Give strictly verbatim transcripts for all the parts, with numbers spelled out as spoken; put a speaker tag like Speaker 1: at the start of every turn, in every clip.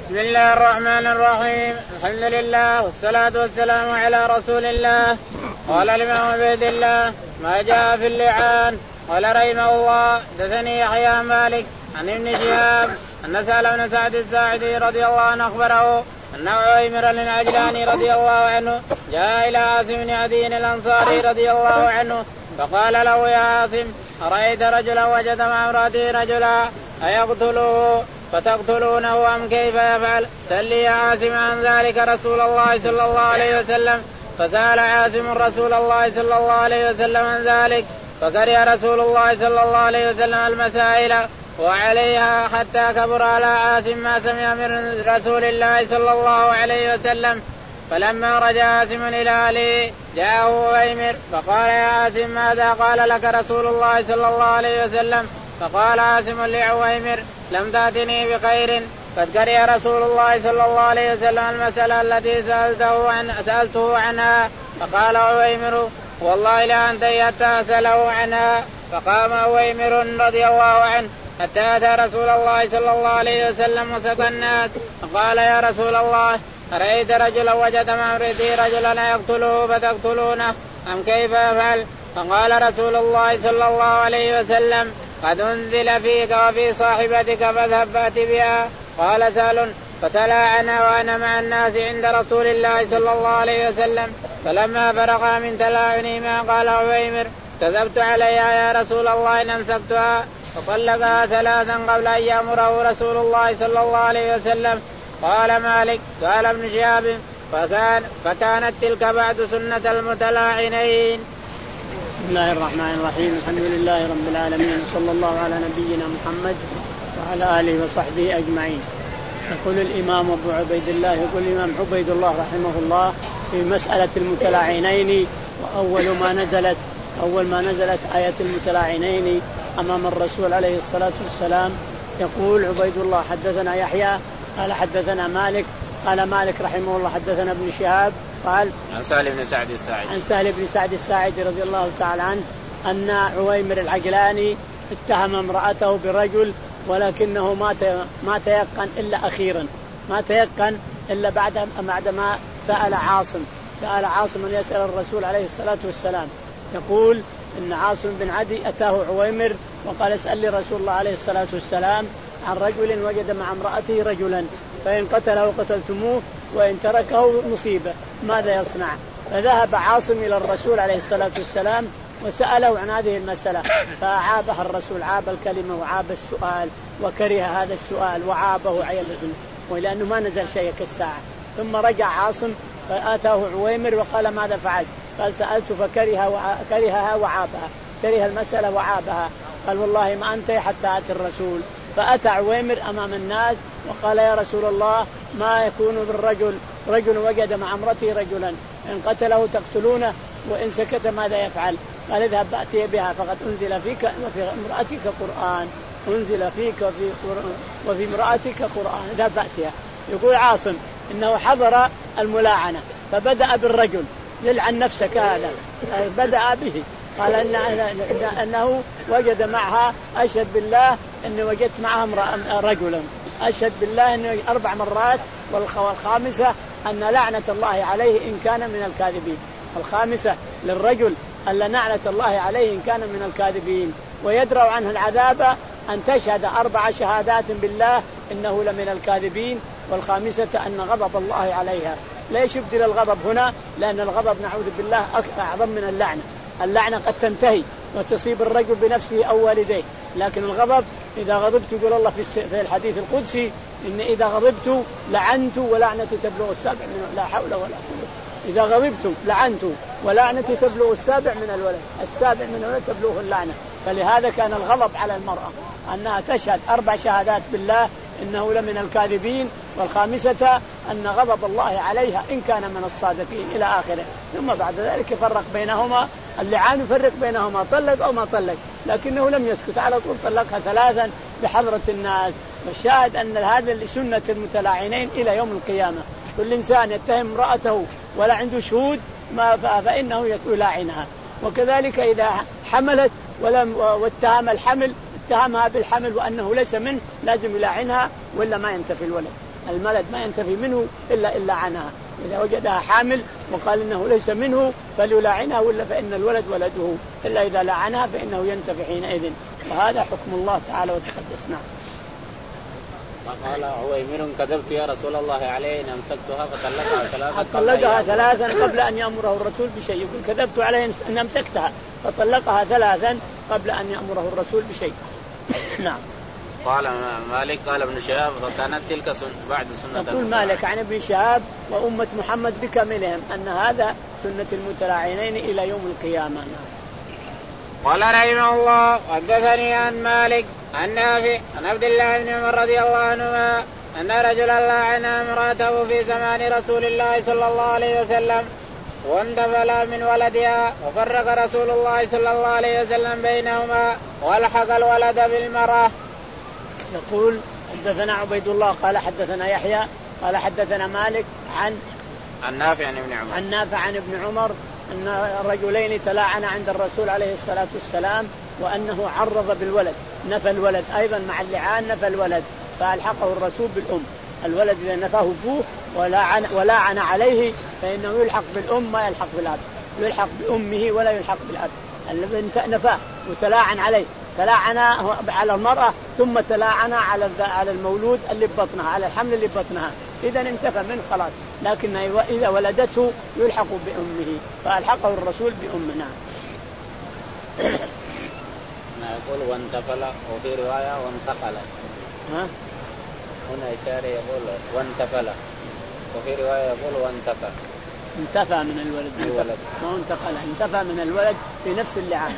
Speaker 1: بسم الله الرحمن الرحيم. الحمد لله والصلاة والسلام على رسول الله. قال الإمام عبيد الله ما جاء في اللعان. قال رحمه الله حدثني يحيى مالك عن ابن شهاب أن سهل بن سعد الساعدي رضي الله عنه أخبره أن عويمر العجلاني رضي الله عنه جاء إلى عاصم بن عدي الأنصاري رضي الله عنه فقال له يا عاصم أرأيت رجلا وجد مع امرأته رجلا أيقتله فتقتلونه أم كيف يفعل؟ سل يا عاصم عن ذلك رسول الله صلى الله عليه وسلم. فسأل عاصم رسول الله صلى الله عليه وسلم عن ذلك فكره رسول الله صلى الله عليه وسلم المسائل وعليها حتى كبر على عاصم ما سمع من رسول الله صلى الله عليه وسلم. فلما رجع عاصم إلى أهله جاءه عويمر فقال يا عاصم ماذا قال لك رسول الله صلى الله عليه وسلم؟ فقال عاصم لعويمر لم تأتني بخير قد كره رسول الله صلى الله عليه وسلم المسألة التي سألته, عن سألته عنها. فقال عويمر والله لا أنتهي حتى أسأله عنها. فقام عويمر رضي الله عنه حتى أتى رسول الله صلى الله عليه وسلم وسط الناس فقال يا رسول الله أرأيت رجلا وجد مع امرأته رجلا يقتله فتقتلونه أم كيف يفعل؟ فقال رسول الله صلى الله عليه وسلم قد أنزل فيك وفي صاحبتك فاذهب فأت بها. قال سهل فتلاعنا وأنا مع الناس عند رسول الله صلى الله عليه وسلم. فلما فرغا من تلاعنهما قال عويمر كذبت عليها يا رسول الله إن أمسكتها. فطلقها ثلاثا قبل أن يأمره رسول الله صلى الله عليه وسلم. قال مالك قال ابن شهاب فكان فكانت تلك بعد سنة المتلاعنين.
Speaker 2: بسم الله الرحمن الرحيم. الحمد لله رب العالمين صلى الله على نبينا محمد وعلى آله وصحبه أجمعين. يقول الإمام أبو عبيد الله يقول الإمام عبيد الله رحمه الله في مسألة المتلاعنين وأول ما نزلت أول ما نزلت آية المتلاعنين أمام الرسول عليه الصلاة والسلام. يقول عبيد الله حدثنا يحيى قال حدثنا مالك قال مالك رحمه الله حدثنا ابن شهاب قال
Speaker 1: عن سهل بن سعد الساعدي
Speaker 2: عن سهل بن سعد الساعدي رضي الله تعالى عنه أن عويمر العجلاني اتهم امرأته برجل ولكنه ما ما تيقن إلا أخيرا ما تيقن إلا بعد بعد ما سأل عاصم سأل عاصم أن يسأل الرسول عليه الصلاة والسلام. يقول إن عاصم بن عدي أتاه عويمر وقال اسأل لي رسول الله عليه الصلاة والسلام عن رجل وجد مع امرأته رجلا فإن قتله قتلتموه وإن تركه مصيبة ماذا يصنع؟ فذهب عاصم إلى الرسول عليه الصلاة والسلام وسأله عن هذه المسألة فعابها الرسول عاب الكلمة وعاب السؤال وكره هذا السؤال وعابه عيبه ولأنه ما نزل شيء كالساعة. ثم رجع عاصم فآتاه عويمر وقال ماذا فعل؟ قال سألت فكرهها وعابها كره المسألة وعابها. قال والله ما أنتهي حتى أتى الرسول. فأتى عويمر أمام الناس وقال يا رسول الله ما يكون بالرجل رجل وجد مع امرته رجلا إن قتله تقتلونه وإن سكت ماذا يفعل؟ قال اذهب فأتي بها فقد أنزل فيك وفي امرأتك قرآن أنزل فيك وفي, وفي امرأتك قرآن اذهب فأتيها. يقول عاصم إنه حضر الملاعنة فبدأ بالرجل يلعن نفسك هذا بدأ به قال إن أنه وجد معها أشهد بالله أني وجدت معها رجلا أشهد بالله أنه أربع مرات والخامسة أن لعنة الله عليه إن كان من الكاذبين. الخامسة للرجل أن لعنة الله عليه إن كان من الكاذبين ويدرأ عنه العذاب أن تشهد أربع شهادات بالله إنه لمن الكاذبين والخامسة أن غضب الله عليها. ليش يبدل الغضب هنا؟ لأن الغضب نعوذ بالله أعظم من اللعنة. اللعنة قد تنتهي وتصيب الرجل بنفسه أو والديه لكن الغضب إذا غضبت يقول الله في الحديث القدسي إن إذا غضبت لعنت ولعنتي تبلغ السابع من لا حول ولا قوة. إذا غضبت لعنت ولعنتي تبلغ السابع من الولد السابع من الولد تبلغ اللعنة. فلهذا كان الغضب على المرأة أنها تشهد أربع شهادات بالله إنه لمن الكاذبين والخامسة أن غضب الله عليها إن كان من الصادقين إلى آخره. ثم بعد ذلك يفرق بينهما اللعان يفرق بينهما طلق أو ما طلق لكنه لم يسكت على طول طلقها ثلاثا بحضرة الناس. والشاهد أن هذا سنة المتلاعنين إلى يوم القيامة. كل إنسان يتهم امرأته ولا عنده شهود ما فإنه يلاعنها. وكذلك إذا حملت ولم واتهم الحمل اتهمها بالحمل وأنه ليس منه لازم يلاعنها ولا ما ينتفي الولد. الملد ما ينتفي منه إلا إلا عنها. إذا وجدها حامل وقال إنه ليس منه فليلاعنها، ولا فإن الولد ولده، إلا إذا لعنها فإنه ينتفي حينئذ. وهذا حكم الله تعالى وتقدس. نعم.
Speaker 1: فقال عويمر كذبت يا رسول الله عليه إن أمسكتها فطلقها ثلاثا
Speaker 2: طلقها ثلاثا قبل أن يأمره الرسول بشيء. يقول كذبت عليه أن أمسكتها فطلقها ثلاثا قبل أن يأمره الرسول بشيء. نعم.
Speaker 1: قال مالك قال ابن شهاب فكانت تلك سن بعد سنة.
Speaker 2: يقول مالك عن ابن شهاب وأمة محمد بكاملهم أن هذا سنة المتلاعنين إلى يوم القيامة.
Speaker 1: قال رحمه الله حدثني عن مالك عن نافع عن عبد الله بن عمر رضي الله عنهما أن رجلا لعن امرأته في زمان رسول الله صلى الله عليه وسلم واندفل من ولدها، وفرق رسول الله صلى الله عليه وسلم بينهما والحق الولد بالمرأة.
Speaker 2: يقول حدثنا عبيد الله قال حدثنا يحيى قال حدثنا مالك عن
Speaker 1: عن نافع عن ابن عمر
Speaker 2: عن نافع عن ابن عمر أن رجلين تلاعن عند الرسول عليه الصلاة والسلام وأنه عرض بالولد، نفى الولد أيضا مع اللعان، نفى الولد فألحقه الرسول بالأم. الولد إذا نفاه أبوه ولاعن, ولاعن عليه فإنه يلحق بالأم ما يلحق بالأب، يلحق بأمه ولا يلحق بالأب. الذي نفاه وتلاعن عليه، تلاعن على المرأة ثم تلاعن على على المولود اللي ببطنها، على الحمل اللي ببطنها، إذا انتفى منه خلاص. لكن إذا ولدته يلحق بأمه فألحقه الرسول بأمنا.
Speaker 1: يقول وانتفل، وفي رواية وانتقل.
Speaker 2: ها؟
Speaker 1: هنا إشارة يقول وانتفل، وفي رواية يقول وانتفى.
Speaker 2: انتفى من الولد،
Speaker 1: الولد.
Speaker 2: ما انتقل، انتفى من الولد في نفس اللعان.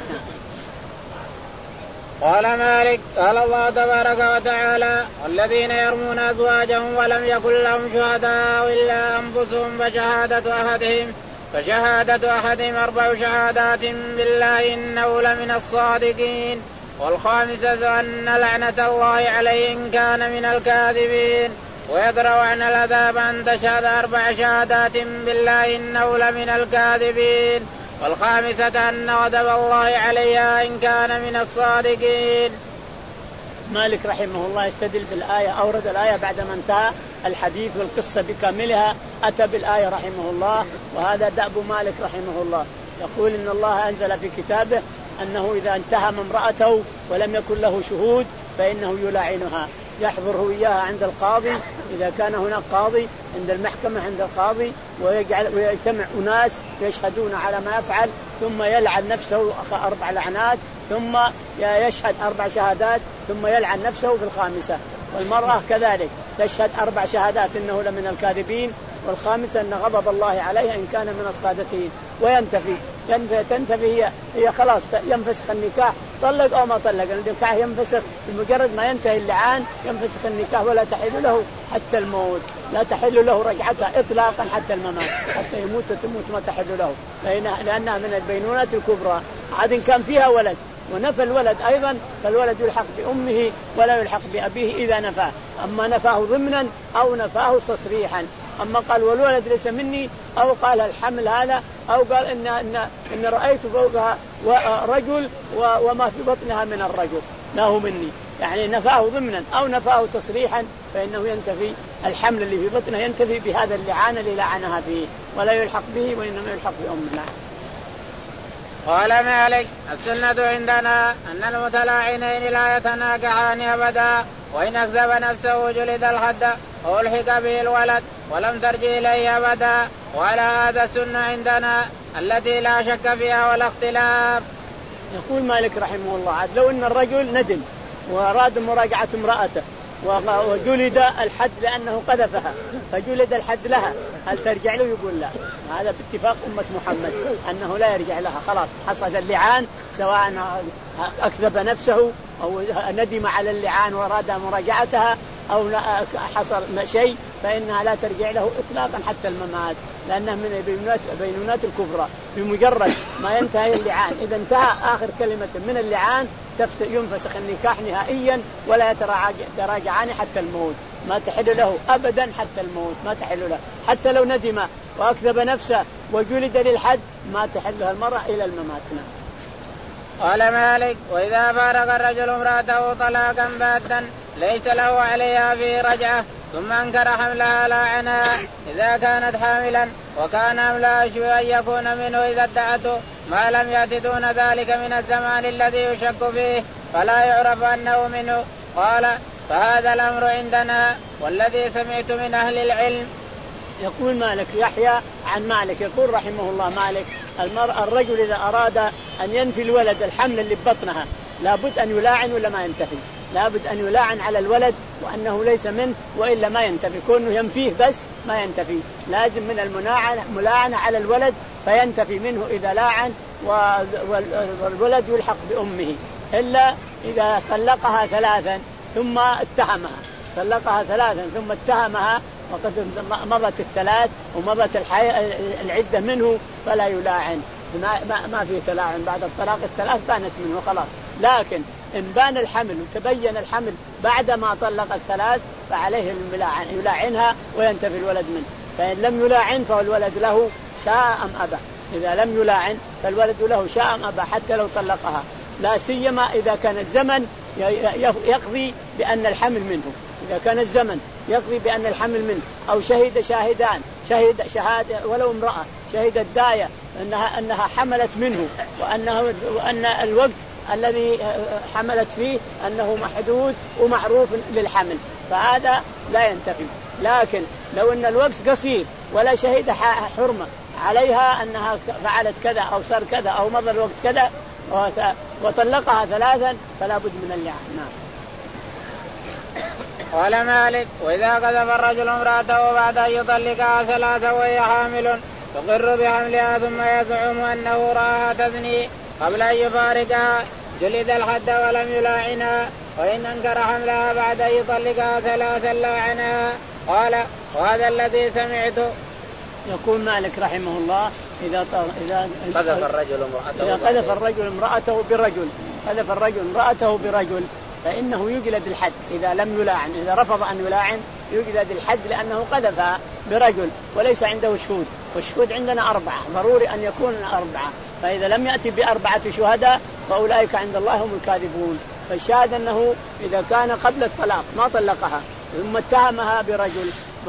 Speaker 1: قال مالك قال الله تبارك وتعالى والذين يرمون أزواجهم ولم يكن لهم شهداء إلا أنفسهم فشهادة أحدهم فشهادة أحدهم أربع شهادات بالله إنه لمن الصادقين، والخامسة أن لعنة الله عليه إن كان من الكاذبين، ويدرأ عن العذاب أن تشهد أربع شهادات بالله إنه لمن الكاذبين، والخامسة أن غضب الله عليها إن كان من الصادقين.
Speaker 2: مالك رحمه الله يستدل بالآية، أورد الآية بعدما انتهى الحديث والقصة بكاملها أتى بالآية رحمه الله، وهذا دأب مالك رحمه الله. يقول إن الله أنزل في كتابه أنه إذا انتهم امرأته ولم يكن له شهود فإنه يلاعنها، يحضره إياها عند القاضي إذا كان هناك قاضي، عند المحكمة عند القاضي، ويجعل ويجتمع أناس يشهدون على ما يفعل، ثم يلعن نفسه أربع لعنات، ثم يشهد أربع شهادات، ثم يلعن نفسه في الخامسة. والمرأة كذلك تشهد أربع شهادات إنه لمن الكاذبين، والخامسة أن غضب الله عليها إن كان من الصادقين، وينتفي تنتفي هي, هي خلاص ينفسخ النكاح، طلق أو ما طلق النكاح ينفسخ بمجرد ما ينتهي اللعان، ينفسخ النكاح ولا تحل له حتى الموت، لا تحل له رجعتها إطلاقا حتى الممات، حتى يموت تموت ما تحل له، لأنها من البينونات الكبرى. عاد كان فيها ولد ونفى الولد أيضا فالولد يلحق بأمه ولا يلحق بأبيه إذا نفاه، أما نفاه ضمنا أو نفاه تصريحا. أما قال والولد ليس مني، أو قال الحمل هذا، أو قال إن, إن, إن رأيت فوقها رجل وما في بطنها من الرجل لا مني، يعني نفاه ضمنا أو نفاه تصريحا، فإنه ينتفي الحمل اللي في بطنها ينتفي بهذا اللعان اللي لعنها فيه، ولا يلحق به وإنما يلحق بأمنا.
Speaker 1: قال مالك السنة عندنا أن المتلاعنين لا يتناكحان أبدا، وإن أكذب نفسه جلد الحد أو الحق به الولد ولم ترجع إليه أبدا، وعلى هذا السنة عندنا التي لا شك فيها ولا اختلاف.
Speaker 2: يقول مالك رحمه الله عاد لو أن الرجل ندم وأراد مراجعة امرأته وجلد الحد لأنه قذفها فجلد الحد لها، هل ترجع له؟ يقول لا، هذا باتفاق أمة محمد أنه لا يرجع لها، خلاص حصل اللعان، سواء أكذب نفسه أو ندم على اللعان وأراد مراجعتها أو حصل شيء، فإنها لا ترجع له إطلاقا حتى الممات، لأنه من البينونات الكبرى. بمجرد ما ينتهي اللعان، إذا انتهى آخر كلمة من اللعان ينفسخ النكاح نهائيا ولا يتراجعان حتى الموت، ما تحل له أبدا حتى الموت، ما تحل له حتى لو ندم وأكذب نفسه وجلد للحد ما تحل له المرأة إلى الممات.
Speaker 1: قال مالك وإذا فارق الرجل امرأته طلاقا باتا ليس له عليها في رجعة ثم أنكر حملها لاعنها إذا كانت حاملا، وكان أملا أشبه أن يكون منه إذا ادعته ما لم يأت دون ذلك من الزمان الذي يشك فيه فلا يعرف أنه منه. قال فهذا الأمر عندنا والذي سمعت من أهل العلم.
Speaker 2: يقول مالك يحيى عن مالك يقول رحمه الله مالك المرأة الرجل إذا أراد أن ينفي الولد الحمل اللي ببطنها لابد أن يلاعن ولا ما ينتفي، لابد أن يلاعن على الولد وأنه ليس منه وإلا ما ينتفي، كونه ينفيه بس ما ينتفي، لازم من الملاعنة على الولد فينتفي منه إذا لاعن، والولد يلحق بأمه إلا إذا طلقها ثلاثا ثم اتهمها، طلقها ثلاثا ثم اتهمها وقد مضت الثلاث ومضت العدة منه فلا يلاعن، ما, ما في تلاعن بعد الطلاق الثلاث بانت منه خلاص. لكن إن بان الحمل وتبين الحمل بعد ما طلق الثلاث فعليه الملاعن يلاعنها وينتفي الولد منه، فإن لم يلاعن فالولد له شاء أم أبى، إذا لم يلاعن فالولد له شاء أم أبى حتى لو طلقها، لا سيما إذا كان الزمن يقضي بأن الحمل منه، إذا كان الزمن يقضي بأن الحمل منه أو شهد شاهدان شهد شهادة ولو امرأة شهدت داية أنها أنها حملت منه وأنه وأن الوقت الذي حملت فيه أنه محدود ومعروف للحمل فهذا لا ينتفي. لكن لو أن الوقت قصير ولا شهد حرمة عليها أنها فعلت كذا أو صار كذا أو مضى الوقت كذا وطلقها ثلاثا فلا بد من اللعان. نعم.
Speaker 1: قال مالك وإذا قذف الرجل امرأته بعد أن يطلقها ثلاثا وهي حامل تقر بحملها ثم يزعم أنه رآها تزني قبل أن يفارقها جلد الحد ولم يلاعنها، وإن أنكر حملها بعد أن يطلقها ثلاثا لاعنها. قال وهذا الذي سمعته.
Speaker 2: يقول مالك رحمه الله إذا إذا
Speaker 1: قذف الرجل امرأته
Speaker 2: إذا قذف الرجل امرأته برجل قذف الرجل امرأته برجل فإنه يجلد الحد إذا لم يلاعن، إذا رفض أن يلاعن يجلد الحد لأنه قذفها برجل وليس عنده شهود، والشهود عندنا أربعة ضروري أن يكون أربعة، فإذا لم يأتي بأربعة شهداء فأولئك عند الله هم الكاذبون. فالشاهد أنه إذا كان قبل الطلاق ما طلقها ثم اتهمها برجل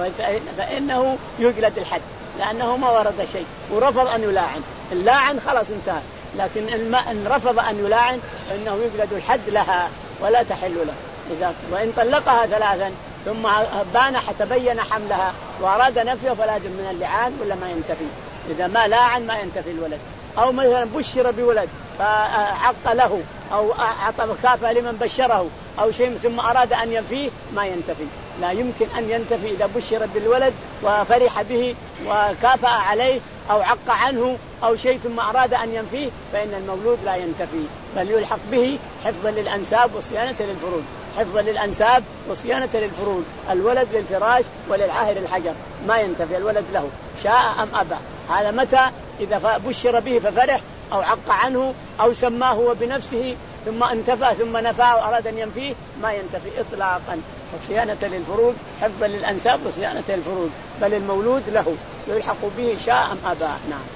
Speaker 2: فإنه يجلد الحد لأنه ما ورد شيء ورفض أن يلاعن، اللاعن خلاص انتهى، لكن إن رفض أن يلاعن فإنه يجلد الحد لها ولا تحل له. إذا وإن طلقها ثلاثا ثم بان تبين حملها وأراد نفيه فلا بد من اللعان ولا ما ينتفي، إذا ما لاعن ما ينتفي الولد. أو مثلا بشر بولد فعق له أو أعطى مكافأة لمن بشره أو شيء ثم أراد أن ينفيه ما ينتفي، لا يمكن أن ينتفي إذا بشر بالولد وفرح به وكافأ عليه أو عق عنه أو شيء ثم أراد أن ينفيه فإن المولود لا ينتفي بل يلحق به حفظا للأنساب وصيانة للفروج، حفظا للأنساب وصيانة للفروج، الولد للفراش وللعاهر الحجر ما ينتفي الولد له شاء أم أبى. هذا متى إذا بشر به ففرح أو عق عنه أو سماه هو بنفسه ثم انتفى ثم نفى وأراد أن ينفيه ما ينتفي إطلاقا، وصيانة للفروج حفظا للأنساب وصيانة للفروج، بل المولود له يلحق به شاء أم أبى. نعم.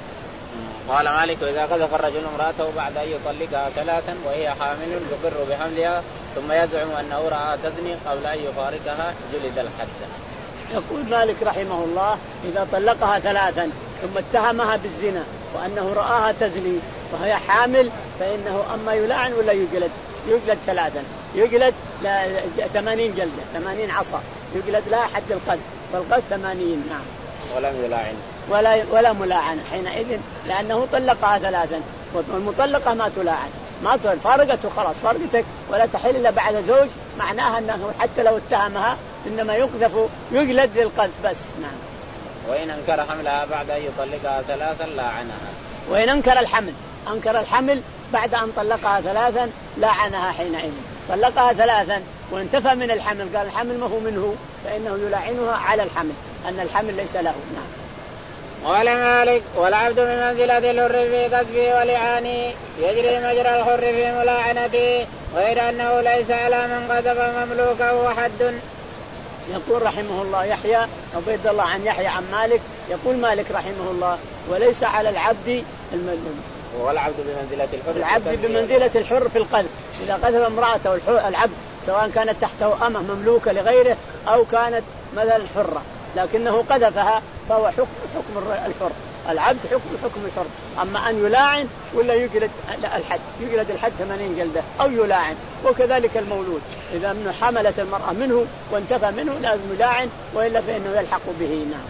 Speaker 1: قال مالك إذا قذف الرجل امرأته بعد أن يطلقها ثلاثا وهي حامل يقر بحملها ثم يزعم أنه رأى تزني قبل أن يفارقها جلد الحد.
Speaker 2: يقول مالك رحمه الله إذا طلقها ثلاثا ثم اتهمها بالزنا وأنه رآها تزني وهي حامل فإنه أما يلعن ولا يجلد؟ يجلد ثلاثا، يجلد ثمانين جلدة، ثمانين عصا، يجلد لا حد القذف، والقذف ثمانين. نعم.
Speaker 1: ولم يلاعن
Speaker 2: ولا ولا ملاعن حينئذ لأنه طلقها ثلاثا، والمطلقة ما تلاعن، ما تلاعن فارقته خلاص فارقتك ولا تحل إلا بعد زوج، معناها أنه حتى لو اتهمها إنما يقذف يجلد للقذف بس. نعم.
Speaker 1: وإن أنكر حملها بعد أن يطلقها ثلاثا لاعنها.
Speaker 2: وإن أنكر الحمل أنكر الحمل بعد أن طلقها ثلاثا لاعنها حينئذ، طلقها ثلاثا وانتفى من الحمل قال الحمل ما هو منه فإنه يلاعنها على الحمل أن الحمل ليس له. نعم.
Speaker 1: قال مالك والعبد بمنزلة الحر في قذفه ولعانه يجري مجرى الحر في ملاعنته غير أنه ليس على من قذف مملوكه وحد.
Speaker 2: يقول رحمه الله يحيى عبيد الله عن يحيى عن مالك يقول مالك رحمه الله وليس على العبد الملموم
Speaker 1: والعبد بمنزلة الحر
Speaker 2: العبد بمنزلة الحر في القذف إذا قذف امرأته العبد سواء كانت تحته أمه مملوكة لغيره أو كانت مثلا حرة لكنه قذفها فهو حكم حكم الحر، العبد حكم حكم الحر. أما أن يلاعن ولا يجلد الحد، يجلد الحد ثمانين جلدة أو يلاعن. وكذلك المولود إذا منه حملت المرأة منه وانتفى منه لازم يلاعن وإلا فإنه يلحق به. نعم.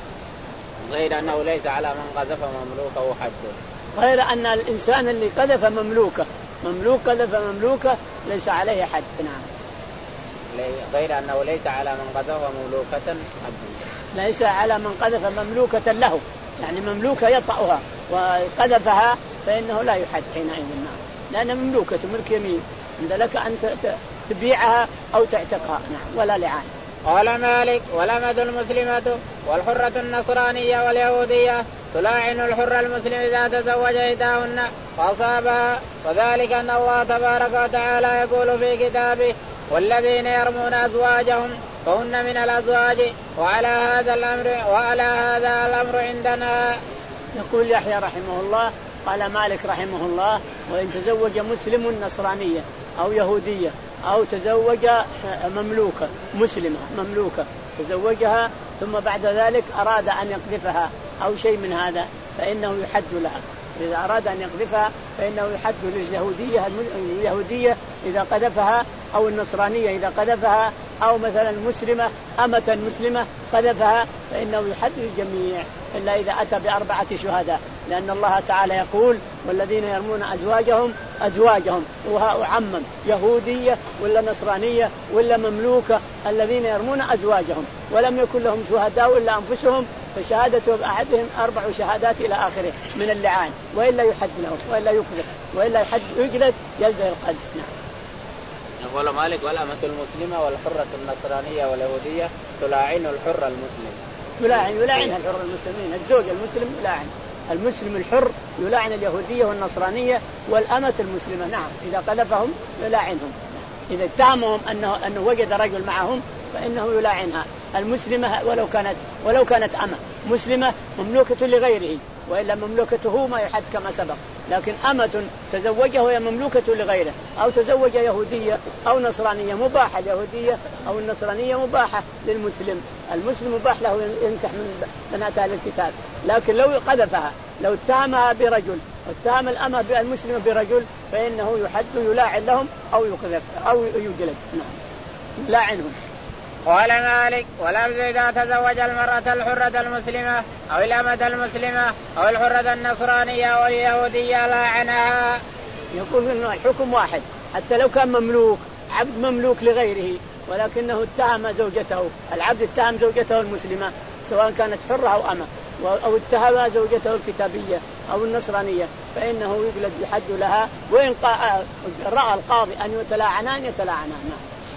Speaker 1: غير أنه ليس على من قذف مملوكه حد.
Speaker 2: غير أن الإنسان اللي قذف مملوكه مملوك قذف مملوكه ليس عليه حد. نعم.
Speaker 1: غير أنه ليس على من قذف مملوكة حد.
Speaker 2: ليس على من قذف مملوكة له، يعني مملوكة يطأها وقذفها فإنه لا يحد حينئذ. نعم. لأن مملوكة ملك يمين، عند لك أن تبيعها أو تعتقها. نعم. ولا لعان.
Speaker 1: قال مالك: والأمة المسلمة والحرة النصرانية واليهودية تلاعن الحر المسلم إذا تزوج إحداهن فأصابها، وذلك أن الله تبارك وتعالى يقول في كتابه: والذين يرمون أزواجهم فهن من الأزواج وعلى هذا الأمر وعلى هذا الأمر عندنا.
Speaker 2: يقول يحيى رحمه الله: قال مالك رحمه الله: وإن تزوج مسلم نصرانية أو يهودية أو تزوج مملوكة مسلمة مملوكة تزوجها ثم بعد ذلك أراد أن يقذفها أو شيء من هذا فإنه يحد لها. إذا أراد أن يقذفها فإنه يحد لليهودية اليهودية إذا قذفها، أو النصرانية إذا قذفها، أو مثلا مسلمة أمة مسلمة قذفها فإنه يحد للجميع إلا إذا أتى بأربعة شهداء، لأن الله تعالى يقول: والذين يرمون أزواجهم أزواجهم وعمم يهودية ولا نصرانية ولا مملوكة، الذين يرمون أزواجهم ولم يكن لهم شهداء إلا أنفسهم فشهادة أحدهم أربع شهادات إلى آخره من اللعان، وإلا يحد لهم وإلا يقذف وإلا يحد يجلد جلد القذف. نعم.
Speaker 1: يقول مالك: والأمة المسلمة والحرة النصرانية واليهودية تلاعن الحر المسلم.
Speaker 2: يلاعن يلاعنها الحر المسلمين، الزوج المسلم يلاعن المسلم الحر، يلاعن اليهودية والنصرانية والأمة المسلمة. نعم. إذا قذفهم يلاعنهم. إذا اتهمهم أنه أنه وجد رجل معهم فإنه يلاعنها المسلمة ولو كانت ولو كانت أمة مسلمة مملوكة لغيره، وإلا مملوكته ما يحد كما سبق. لكن أمة تزوجه وهي مملوكة لغيره، أو تزوج يهودية أو نصرانية مباحة، اليهودية أو النصرانية مباحة للمسلم، المسلم مباح له ينكح من بنات أهل الكتاب. لكن لو قذفها، لو اتهمها برجل، اتهم الأمة المسلمة برجل فإنه يحد يلاعن لهم أو يقذف أو يجلد. نعم. لاعنهم.
Speaker 1: قال مالك: ولفظ إذا تزوج المرأة الحرة المسلمة أو الأمة المسلمة أو الحرة النصرانية واليهودية لاعنها.
Speaker 2: يقول إنه الحكم واحد، حتى لو كان مملوك عبد مملوك لغيره ولكنه اتهم زوجته، العبد اتهم زوجته المسلمة سواء كانت حرة أو أمة، أو اتهم زوجته الكتابية أو النصرانية فإنه يجلد يحد لها، وإن رأى القاضي أن يتلاعنان يتلاعنان.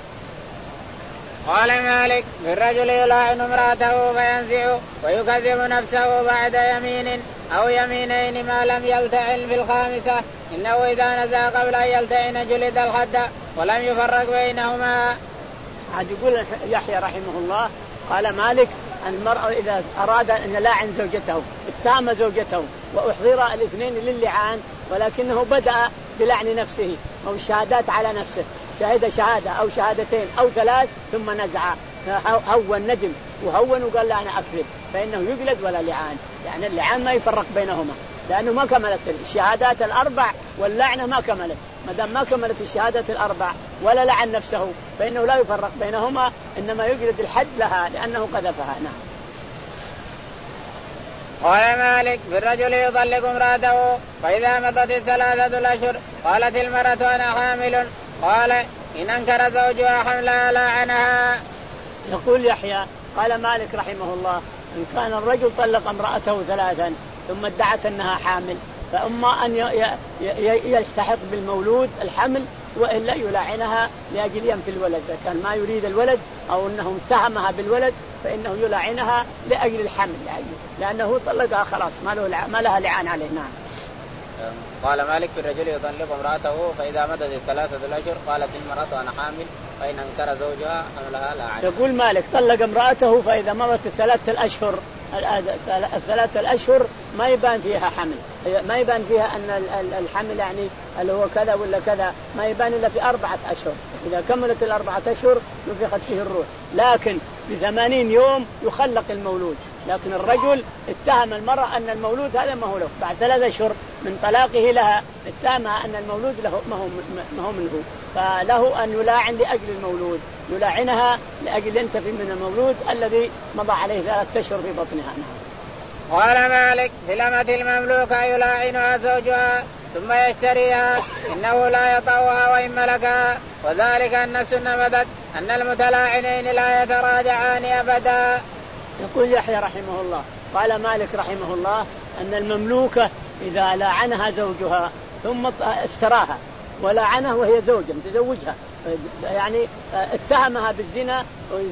Speaker 1: قال مالك: بالرجل يلاعن امرأته فينزع ويكذب نفسه بعد يمين أو يمينين ما لم يلتعن في الخامسة، إنه إذا نزع قبل أن يلتعن جلد الحد ولم يفرق بينهما.
Speaker 2: عاد يقول يحيى رحمه الله: قال مالك: المرأة إذا أراد أن يلاعن زوجته اتهم زوجته وأحضر الاثنين للعان ولكنه بدأ بلعن نفسه أو الشهادات على نفسه، شهد شهادة أو شهادتين أو ثلاث ثم نزع هون ندم وهون وقال لا أنا أكذب فإنه يجلد ولا لعان، يعني اللعان ما يفرق بينهما لأنه ما كملت الشهادات الأربع واللعنة ما كملت، ما دام ما كملت الشهادات الأربع ولا لعن نفسه فإنه لا يفرق بينهما، إنما يجلد الحد لها لأنه قذفها. نعم.
Speaker 1: قال مالك: بالرجل يطلق امرأته فإذا مضت الثلاثة الأشهر قالت المرأة أنا حامل، قال إن أنكر زوجها حملها لاعنها.
Speaker 2: يقول يحيى: قال مالك رحمه الله: إن كان الرجل طلق امرأته ثلاثا ثم ادعت أنها حامل فأما أن يلتحق بالمولود الحمل وإلا يلاعنها لأجل ينفي الولد، كان ما يريد الولد أو أنه اتهمها بالولد فإنه يلاعنها لأجل الحمل لأنه طلقها خلاص ما لها لعان عليه. نعم.
Speaker 1: قال مالك: في الرجل يطلق امرأته فإذا مضت الثلاثة الأشهر قالت المرأة أنا حامل فإن أنكر زوجها حملها لاعنها.
Speaker 2: يقول مالك: طلق امرأته فإذا مضت الثلاثة الأشهر الثلاثة الأشهر ما يبان فيها حمل، ما يبان فيها أن الحمل يعني اللي هو كذا ولا كذا، ما يبان إلا في أربعة أشهر، إذا كملت الأربعة أشهر نفخت فيه الروح، لكن بثمانين يوم يخلق المولود. لكن الرجل اتهم المرأة أن المولود هذا ما هو له، بعد ثلاثة أشهر من طلاقه لها اتهمها أن المولود له ما هو ما هو منه، فله أن يلاعن لأجل المولود، يلاعنها لأجل ينتفي من المولود الذي مضى عليه ثلاثة أشهر في بطنها.
Speaker 1: قال مالك في الأمة المملوكة يلاعنها زوجها ثم يشتريها إنه لا يطأها وإن ملكها، وذلك أن السنة بدت أن المتلاعنين لا يتراجعان أبدا.
Speaker 2: يقول يحيى رحمه الله قال مالك رحمه الله أن المملوكة إذا لاعنها زوجها ثم اشتراها ولعنها وهي زوجة متزوجها، يعني اتهمها بالزنا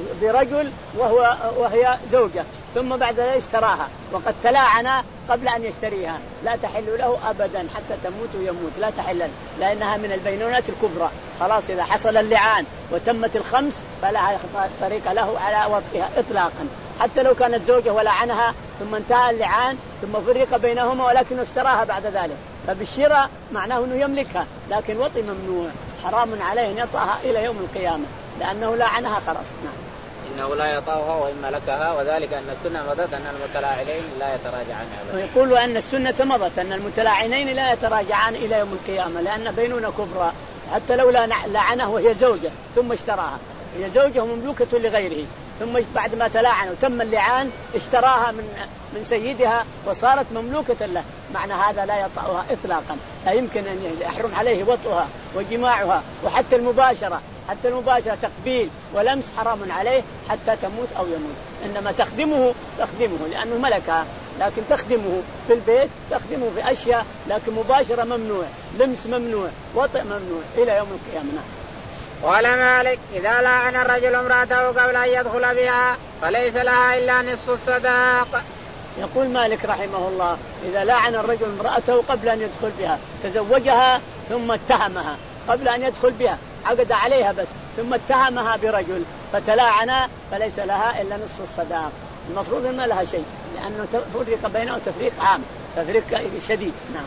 Speaker 2: برجل وهو وهي زوجة، ثم بعد ذلك اشتراها وقد تلاعنا قبل أن يشتريها، لا تحل له أبدا حتى تموت ويموت، لا تحل له لأنها من البينونات الكبرى. خلاص إذا حصل اللعان وتمت الخمس فلا طريق له على وطئها إطلاقا، حتى لو كانت زوجة ولعنها ثم انتهى اللعان ثم فرق بينهما ولكن اشتراها بعد ذلك، فبالشراء معناه أنه يملكها، لكن وطئ ممنوع، حرام عليه أن يطأها إلى يوم القيامة لأنه لعنها خلاص. نعم.
Speaker 1: إنه لا يطأها وإن ملكها، وذلك أن السنة مضت أن المتلاعنين لا يتراجعان أبدا.
Speaker 2: ويقول أن السنة مضت أن المتلاعنين لا يتراجعان إلى يوم القيامة لأن بينونة كبرى، حتى لو لعنه وهي زوجة ثم اشتراها، هي زوجة مملوكة لغيره، ثم بعد ما تلاعن وتم اللعان اشتراها من من سيدها وصارت مملوكة له، معنى هذا لا يطأها إطلاقا، لا يمكن أن يحرم عليه وطئها وجماعها، وحتى المباشرة حتى المباشرة تقبيل ولمس حرام عليه حتى تموت أو يموت، إنما تخدمه تخدمه لأنه ملكها، لكن تخدمه في البيت تخدمه في أشياء، لكن مباشرة ممنوع، لمس ممنوع، وطئ ممنوع إلى يوم القيامة.
Speaker 1: قال مالك إذا لعن الرجل امرأته قبل أن يدخل بها فليس لها إلا نصف الصداق.
Speaker 2: يقول مالك رحمه الله إذا لعن الرجل امرأته قبل أن يدخل بها، تزوجها ثم اتهمها قبل أن يدخل بها، عقد عليها بس ثم اتهمها برجل فتلاعنا فليس لها إلا نصف الصداق، المفروض ما لها شيء لأنه فرق بينه تفريق عام، تفريق شديد. نعم.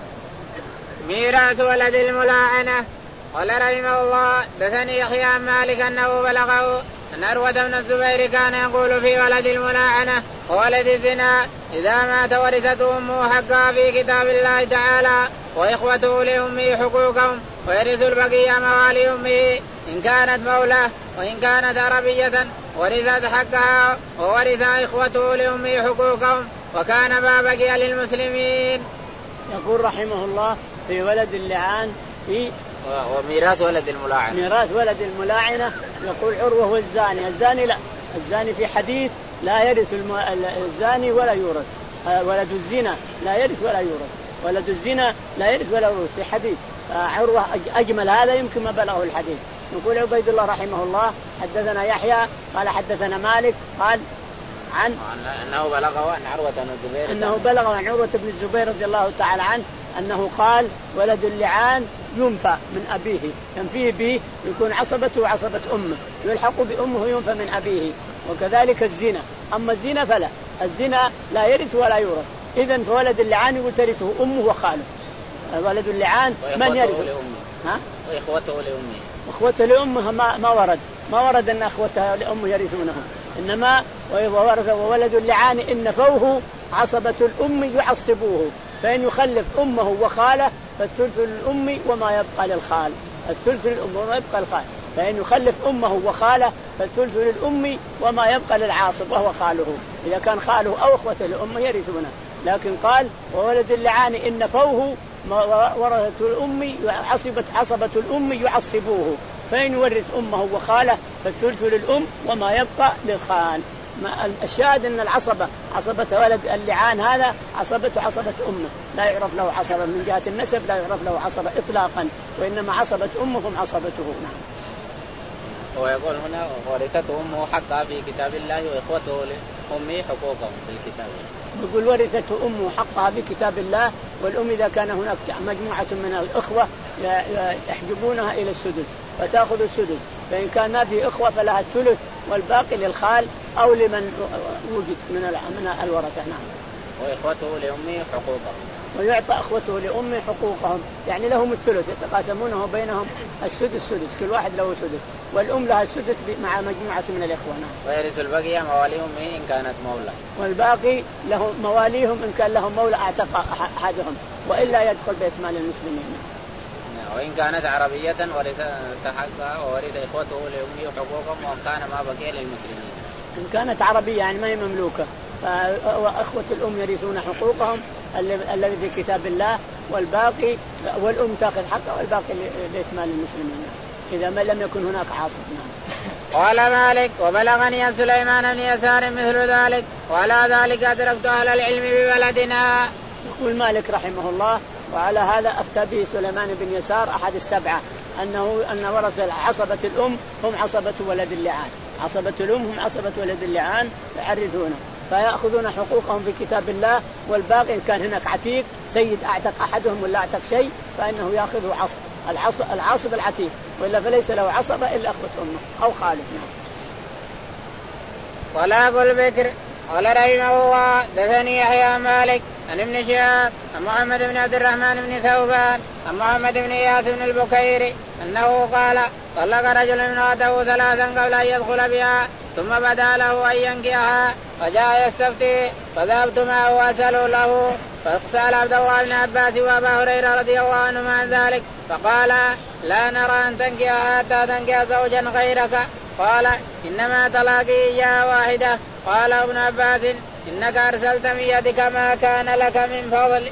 Speaker 1: ميراث ولد الملاعنة. قال رحمه الله دثني يحيى عن مالك أنه بلغه أن عروة بن الزبير كان يقول في ولد الملاعنة وولد الزنا إذا مات ورثته أمه حقها في كتاب الله تعالى وإخوته لأمه حقوقهم ويرث البقية موالي أمه إن كانت مولاه، وإن كانت عربية ورثت حقها وورث إخوته لأمه حقوقهم وكان ما بقي للمسلمين.
Speaker 2: يقول رحمه الله في ولد اللعان في
Speaker 1: وميراث ولد الملاعنة.
Speaker 2: ميراث ولد الملاعنة يقول عروة والزاني، الزاني لا، الزاني في حديث لا يرث الم... الزاني ولا يورث، ولد الزنا لا يرث ولا يورث، ولد الزنا لا يرث ولا يورث في حديث. عروة أجمل هذا يمكن ما بلغه الحديث. يقول عبيد الله رحمه الله حدثنا يحيى قال حدثنا مالك قال عن
Speaker 1: أنه بلغه عن عروة بن الزبير
Speaker 2: أنه بلغه عن عروة بن الزبير رضي الله تعالى عنه أنه قال ولد اللعان ينفى من أبيه، ينفيه به يكون عصبته عصبة أمه، يلحق بأمه ينفى من أبيه، وكذلك الزنا. أما الزنا فلا، الزنا لا يرث ولا يورث، إذن فولد اللعان يقول ترثه أمه وخاله. ولد اللعان من يرث؟ ها؟
Speaker 1: وإخوته لأمه.
Speaker 2: إخوته لأمه ما ما ورد، ما ورد أن إخوته لأمه يرثونه، إنما وورث وولد اللعان إن نفوه عصبة الأم يعصبوه، فإن يخلف أمه وخاله فالثلث للأم وما يبقى للخال، الثلث للأم وما يبقى للخال، فإن يخلف أمه وخاله فالثلث للأم وما يبقى للعاصب وهو خاله، إذا كان خاله أو أخوته لأمه يرثونه. لكن قال وولد اللعان إن نفوه ورثة الأم عصبة عصبة الأم يعصبوه، فإن يورث أمه وخاله فالثلث للأم وما يبقى للخال. الشاهد أن العصبة عصبة ولد اللعان هذا عصبته عصبة أمه، لا يعرف له عصبة من جهة النسب، لا يعرف له عصبة إطلاقا، وإنما عصبة أمهم عصبته. نعم.
Speaker 1: ويقول هنا ورثته أمه حقها في كتاب الله وإخوته لأمه حقوقهم في الكتاب.
Speaker 2: يقول ورثته أمه حقها في كتاب الله، والأم إذا كان هناك مجموعة من الأخوة يحجبونها إلى السدس فتأخذ السدس، فإن كان ما في أخوة فلها الثلث والباقي للخال أو لمن وجد من من الورثة. نعم.
Speaker 1: وإخوته لأمه حقوقهم.
Speaker 2: ويعطى أخوته لأمه حقوقهم، يعني لهم الثلث يتقاسمونه بينهم السدس سدس، كل واحد له سدس، والأم لها السدس مع مجموعة من الإخوة.
Speaker 1: ويرث البقية مواليهم إن كانت مولى،
Speaker 2: والباقي له مواليهم إن كان لهم مولى أعتق أحدهم، وإلا يدخل بيت مال المسلمين.
Speaker 1: وإن كانت عربية ورث حقها وورث إخوته لأمه حقوقهم وإن كان ما بقي للمسلمين.
Speaker 2: إن كانت عربية يعني ما هي مملوكة فأخوة الأم يرثون حقوقهم الذي في كتاب الله، والباقي والأم تأخذ حقها والباقي بيت مال المسلمين إذا ما لم يكن هناك عاصب.
Speaker 1: قال مالك وبلغني سليمان بن يسار مثل ذلك وعلى ذلك أدركت أهل العلم ببلدنا.
Speaker 2: يقول مالك رحمه الله وعلى هذا أفتى به سليمان بن يسار أحد السبعة أنه أن ورث عصبة الأم هم عصبة ولد اللعان، عصبة الأم هم عصبة ولد اللعان يعرثونه فيأخذون حقوقهم في كتاب الله، والباقي إن كان هناك عتيق سيد أعتق أحدهم ولا أعتق شيء فإنه يأخذه عصب العصب, العصب العتيق، وإلا فليس له عصبة إلا أخوة أمه أو خالد.
Speaker 1: طلاق البكر. قال رحمه الله دثني يحيى مالك عن ابن شهاب عن محمد بن عبد الرحمن بن ثوبان عن محمد بن إياس بن البكيري أنه قال طلق رجل امرأته ثلاثا قبل أن يدخل بها ثم بدا له أن ينكحها فجاء يستفتي فذهبت معه وأسأل له فسأل عبد الله بن عباس وأبا هريرة رضي الله عنهما عن ذلك فقال لا نرى أن تنكحها حتى تنكح زوجا غيرك، قال إنما طلاقي إياها واحدة. قال ابن عباس إنك أرسلت من يدك ما كان لك من فضل.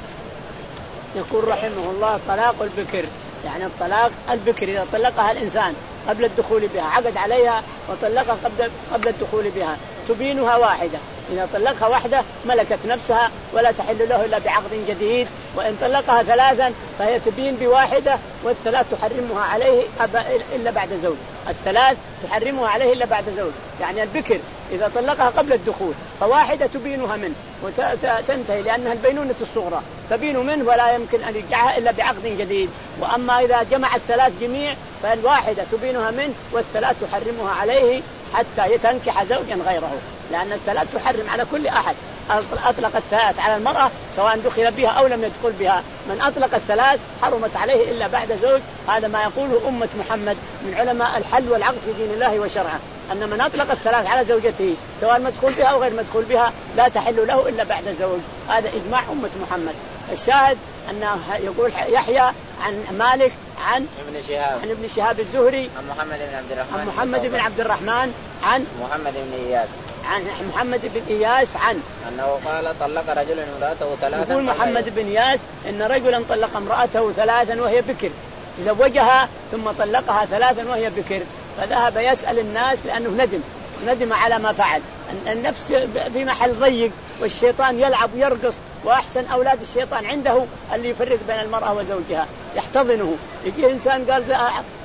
Speaker 2: يقول رحمه الله طلاق البكر يعني الطلاق البكر إذا طلقها الإنسان قبل الدخول بها عقد عليها وطلقها قبل قبل الدخول بها تبينها واحدة، إذا طلقها واحدة ملكت نفسها ولا تحل له إلا بعقد جديد، وإن طلقها ثلاثا فهي تبين بواحدة والثلاث تحرمها عليه إلا بعد زوج، الثلاث تحرمها عليه إلا بعد زوج. يعني البكر إذا طلقها قبل الدخول فواحدة تبينها منه وتنتهي لأنها البينونة الصغرى تبين منه ولا يمكن أن يرجعها إلا بعقد جديد، وأما إذا جمع الثلاث جميع فالواحدة تبينها منه والثلاث تحرمها عليه حتى تنكح زوجا غيره، لأن الثلاث تحرم على كل أحد. أطلق الثلاث على المرأة سواء دخل بها أو لم يدخل بها، من أطلق الثلاث حرمت عليه إلا بعد زوج. هذا ما يقوله أمة محمد من علماء الحل والعقد في دين الله وشرعه، أن من أطلق الثلاث على زوجته سواء مدخول بها أو غير مدخول بها لا تحل له إلا بعد زوج. هذا إجماع أمة محمد. الشاهد أنه يقول يحيى عن مالك عن
Speaker 1: ابن شهاب
Speaker 2: عن ابن شهاب الزهري
Speaker 1: عن محمد بن عبد الرحمن
Speaker 2: عن محمد بن عبد الرحمن عن
Speaker 1: محمد بن إياس
Speaker 2: عن محمد بن إياس عن
Speaker 1: أنه قال طلق رجل امرأته ثلاثا.
Speaker 2: يقول محمد بن إياس إن رجلا طلق امرأته ثلاثا وهي بكر، تزوجها ثم طلقها ثلاثا وهي بكر، فذهب يسأل الناس لأنه ندم ندم على ما فعل. النفس في محل ضيق والشيطان يلعب ويرقص، وأحسن أولاد الشيطان عنده اللي يفرق بين المرأة وزوجها يحتضنه. يجي إنسان قال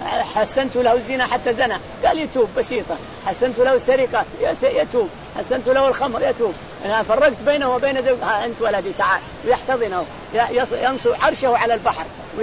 Speaker 2: حسنت له الزنا حتى زنى قال يتوب بسيطة، حسنت له السرقة يتوب، حسنت له الخمر يتوب، أنا فرقت بينه وبين زوجها أنت ولدي تعال، ويحتضنه ينصب عرشه على البحر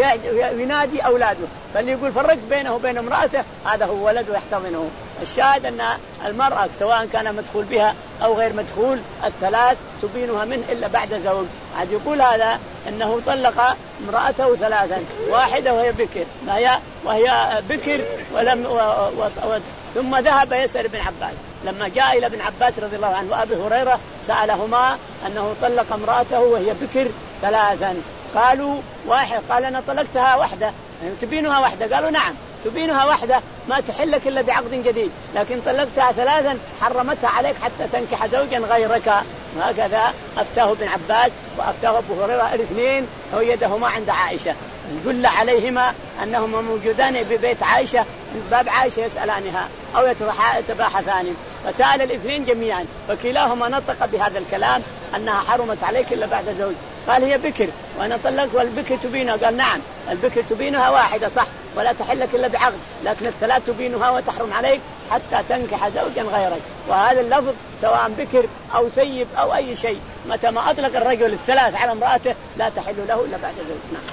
Speaker 2: وينادي أولاده، فاللي يقول فرقت بينه وبين امرأته هذا هو ولده يحتضنه. الشاهد أن المرأة سواء كان مدخول بها أو غير مدخول الثلاث تبينها منه إلا بعد زوج. عاد يقول هذا أنه طلق امرأته ثلاثا واحدة وهي بكر وهي, وهي بكر ولم و و و ثم ذهب يسأل ابن عباس، لما جاء إلى ابن عباس رضي الله عنه وأبي هريرة سألهما أنه طلق امرأته وهي بكر ثلاثا، قالوا واحد، قال أنا طلقتها واحدة يعني تبينها واحدة، قالوا نعم تبينها واحدة ما تحلك إلا بعقد جديد، لكن طلقتها ثلاثا حرمتها عليك حتى تنكح زوجا غيرك. وهكذا أفتاه ابن عباس وأفتاه أبو هريرة الاثنين ويدهما عند عائشة، دل عليهما أنهما موجودان ببيت عائشة من باب عائشة يسألانها أو يتباحثان، فسأل الاثنين جميعا وكلاهما نطق بهذا الكلام أنها حرمت عليك إلا بعد زوج. قال هي بكر وأنا طلقت والبكر تبينها، قال نعم البكر تبينها واحدة صح ولا تحلك إلا بعقد، لكن الثلاث تبينها وتحرم عليك حتى تنكح زوجا غيرك. وهذا اللفظ سواء بكر أو ثيب أو أي شيء متى ما أطلق الرجل الثلاث على امرأته لا تحل له إلا بعد زوج. نعم.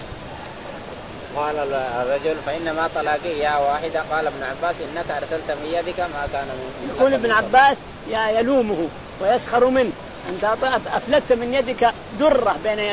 Speaker 1: قال الرجل فإنما طلاقي يا واحدة. قال ابن عباس إنك أرسلت من يدك ما كان من.
Speaker 2: يقول ابن عباس يا يلومه ويسخر منه، أنت أفلت من يدك درة بين يديك